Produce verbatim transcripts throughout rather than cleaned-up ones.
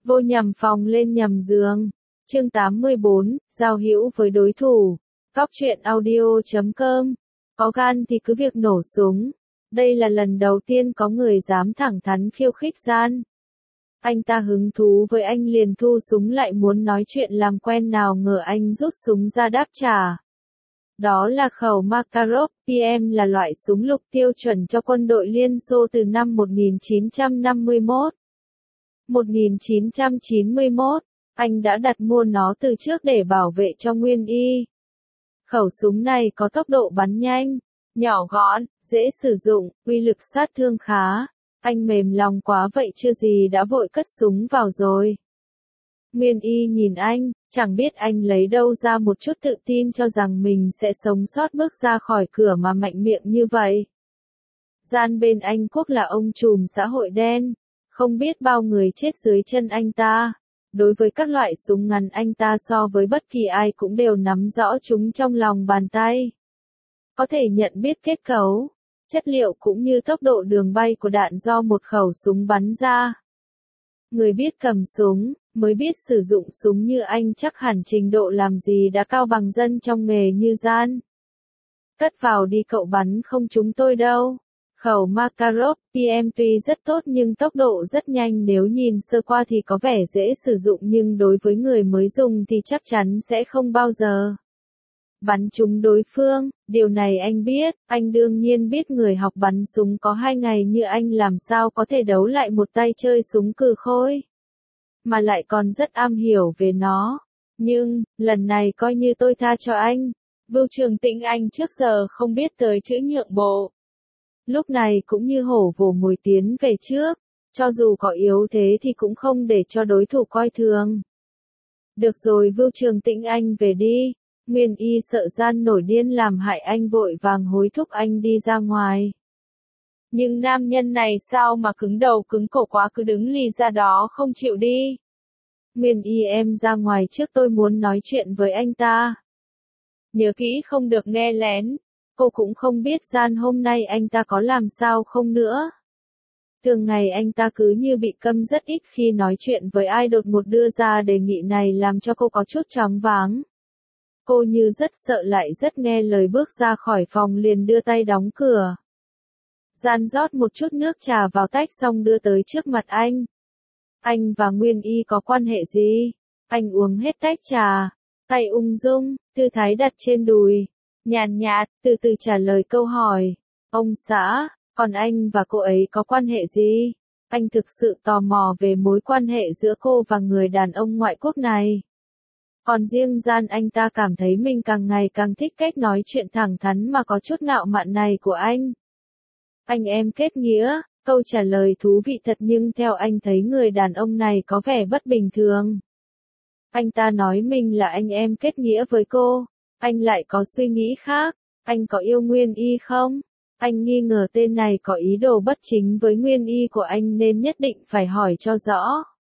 Vô nhầm phòng lên nhầm giường. Chương tám mươi bốn, giao hữu với đối thủ. Góc truyện audio chấm com. Có gan thì cứ việc nổ súng. Đây là lần đầu tiên có người dám thẳng thắn khiêu khích Gian. Anh ta hứng thú với anh liền thu súng lại muốn nói chuyện làm quen, nào ngờ anh rút súng ra đáp trả. Đó là khẩu Makarov pê em, là loại súng lục tiêu chuẩn cho quân đội Liên Xô từ năm một nghìn chín trăm năm mươi mốt. một nghìn chín trăm chín mươi mốt, anh đã đặt mua nó từ trước để bảo vệ cho Nguyên Y. Khẩu súng này có tốc độ bắn nhanh, nhỏ gọn, dễ sử dụng, uy lực sát thương khá. Anh mềm lòng quá vậy chưa gì đã vội cất súng vào rồi. Nguyên Y nhìn anh, chẳng biết anh lấy đâu ra một chút tự tin cho rằng mình sẽ sống sót bước ra khỏi cửa mà mạnh miệng như vậy. Gian bên anh Quốc là ông trùm xã hội đen, không biết bao người chết dưới chân anh ta. Đối với các loại súng ngắn anh ta so với bất kỳ ai cũng đều nắm rõ chúng trong lòng bàn tay. Có thể nhận biết kết cấu, chất liệu cũng như tốc độ đường bay của đạn do một khẩu súng bắn ra. Người biết cầm súng, mới biết sử dụng súng như anh chắc hẳn trình độ làm gì đã cao bằng dân trong nghề như Gian. Cất vào đi cậu, bắn không trúng tôi đâu. Khẩu Makarov pê em tuy rất tốt nhưng tốc độ rất nhanh, nếu nhìn sơ qua thì có vẻ dễ sử dụng nhưng đối với người mới dùng thì chắc chắn sẽ không bao giờ bắn trúng đối phương. Điều này anh biết, anh đương nhiên biết người học bắn súng có hai ngày như anh làm sao có thể đấu lại một tay chơi súng cừ khôi, mà lại còn rất am hiểu về nó. Nhưng, lần này coi như tôi tha cho anh. Vưu Trường Tĩnh anh trước giờ không biết tới chữ nhượng bộ. Lúc này cũng như hổ vồ mồi tiến về trước, cho dù có yếu thế thì cũng không để cho đối thủ coi thường. Được rồi Vưu Trường Tĩnh anh về đi. Nguyên Y sợ Gian nổi điên làm hại anh vội vàng hối thúc anh đi ra ngoài. Nhưng nam nhân này sao mà cứng đầu cứng cổ quá, cứ đứng lì ra đó không chịu đi. Nguyên Y em ra ngoài trước, tôi muốn nói chuyện với anh ta. Nhớ kỹ không được nghe lén. Cô cũng không biết Gian hôm nay anh ta có làm sao không nữa. Thường ngày anh ta cứ như bị câm, rất ít khi nói chuyện với ai, đột ngột đưa ra đề nghị này làm cho cô có chút choáng váng. Cô như rất sợ lại rất nghe lời, bước ra khỏi phòng liền đưa tay đóng cửa. Gian rót một chút nước trà vào tách xong đưa tới trước mặt anh. Anh và Nguyên Y có quan hệ gì? Anh uống hết tách trà, tay ung dung, tư thái đặt trên đùi, nhàn nhạt, từ từ trả lời câu hỏi. Ông xã, còn anh và cô ấy có quan hệ gì? Anh thực sự tò mò về mối quan hệ giữa cô và người đàn ông ngoại quốc này. Còn riêng Gian, anh ta cảm thấy mình càng ngày càng thích cách nói chuyện thẳng thắn mà có chút ngạo mạn này của anh. Anh em kết nghĩa, câu trả lời thú vị thật, nhưng theo anh thấy người đàn ông này có vẻ bất bình thường. Anh ta nói mình là anh em kết nghĩa với cô, anh lại có suy nghĩ khác. Anh có yêu Nguyên Y không? Anh nghi ngờ tên này có ý đồ bất chính với Nguyên Y của anh nên nhất định phải hỏi cho rõ.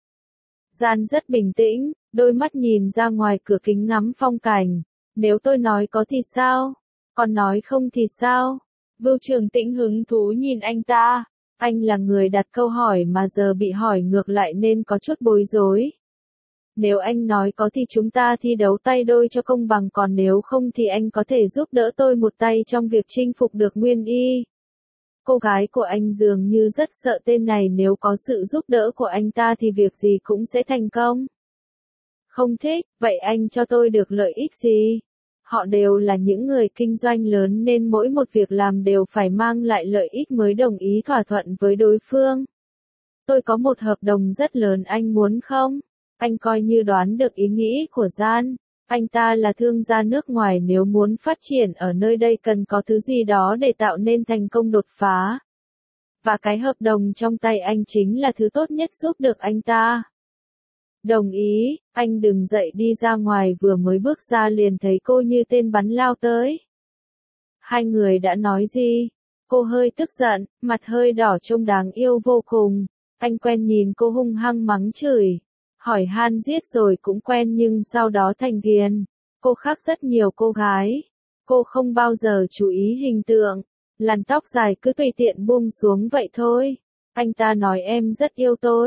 Gian rất bình tĩnh, đôi mắt nhìn ra ngoài cửa kính ngắm phong cảnh. Nếu tôi nói có thì sao? Còn nói không thì sao? Vưu Trường Tĩnh hứng thú nhìn anh ta. Anh là người đặt câu hỏi mà giờ bị hỏi ngược lại nên có chút bối rối. Nếu anh nói có thì chúng ta thi đấu tay đôi cho công bằng, còn nếu không thì anh có thể giúp đỡ tôi một tay trong việc chinh phục được Nguyên Y. Cô gái của anh dường như rất sợ tên này, nếu có sự giúp đỡ của anh ta thì việc gì cũng sẽ thành công. Không thích, vậy anh cho tôi được lợi ích gì? Họ đều là những người kinh doanh lớn nên mỗi một việc làm đều phải mang lại lợi ích mới đồng ý thỏa thuận với đối phương. Tôi có một hợp đồng rất lớn, anh muốn không? Anh coi như đoán được ý nghĩ của Gian. Anh ta là thương gia nước ngoài, nếu muốn phát triển ở nơi đây cần có thứ gì đó để tạo nên thành công đột phá. Và cái hợp đồng trong tay anh chính là thứ tốt nhất giúp được anh ta. Đồng ý, anh đừng dậy đi ra ngoài. Vừa mới bước ra liền thấy cô như tên bắn lao tới. Hai người đã nói gì? Cô hơi tức giận, mặt hơi đỏ trông đáng yêu vô cùng. Anh quen nhìn cô hung hăng mắng chửi. Hỏi han giết rồi cũng quen, nhưng sau đó thành ghiền. Cô khác rất nhiều cô gái. Cô không bao giờ chú ý hình tượng. Làn tóc dài cứ tùy tiện buông xuống vậy thôi. Anh ta nói em rất yêu tôi.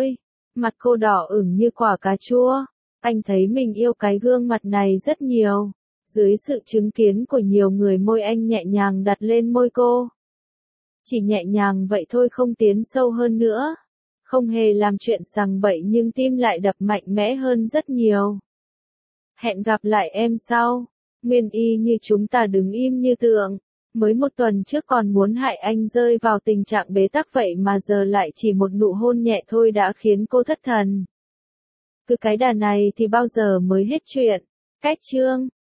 Mặt cô đỏ ửng như quả cà chua. Anh thấy mình yêu cái gương mặt này rất nhiều. Dưới sự chứng kiến của nhiều người, môi anh nhẹ nhàng đặt lên môi cô. Chỉ nhẹ nhàng vậy thôi, không tiến sâu hơn nữa. Không hề làm chuyện sằng bậy, nhưng tim lại đập mạnh mẽ hơn rất nhiều. Hẹn gặp lại em sau. Nguyên Y như chúng ta đứng im như tượng. Mới một tuần trước còn muốn hại anh rơi vào tình trạng bế tắc, vậy mà giờ lại chỉ một nụ hôn nhẹ thôi đã khiến cô thất thần. Cứ cái đà này thì bao giờ mới hết chuyện. Cách chương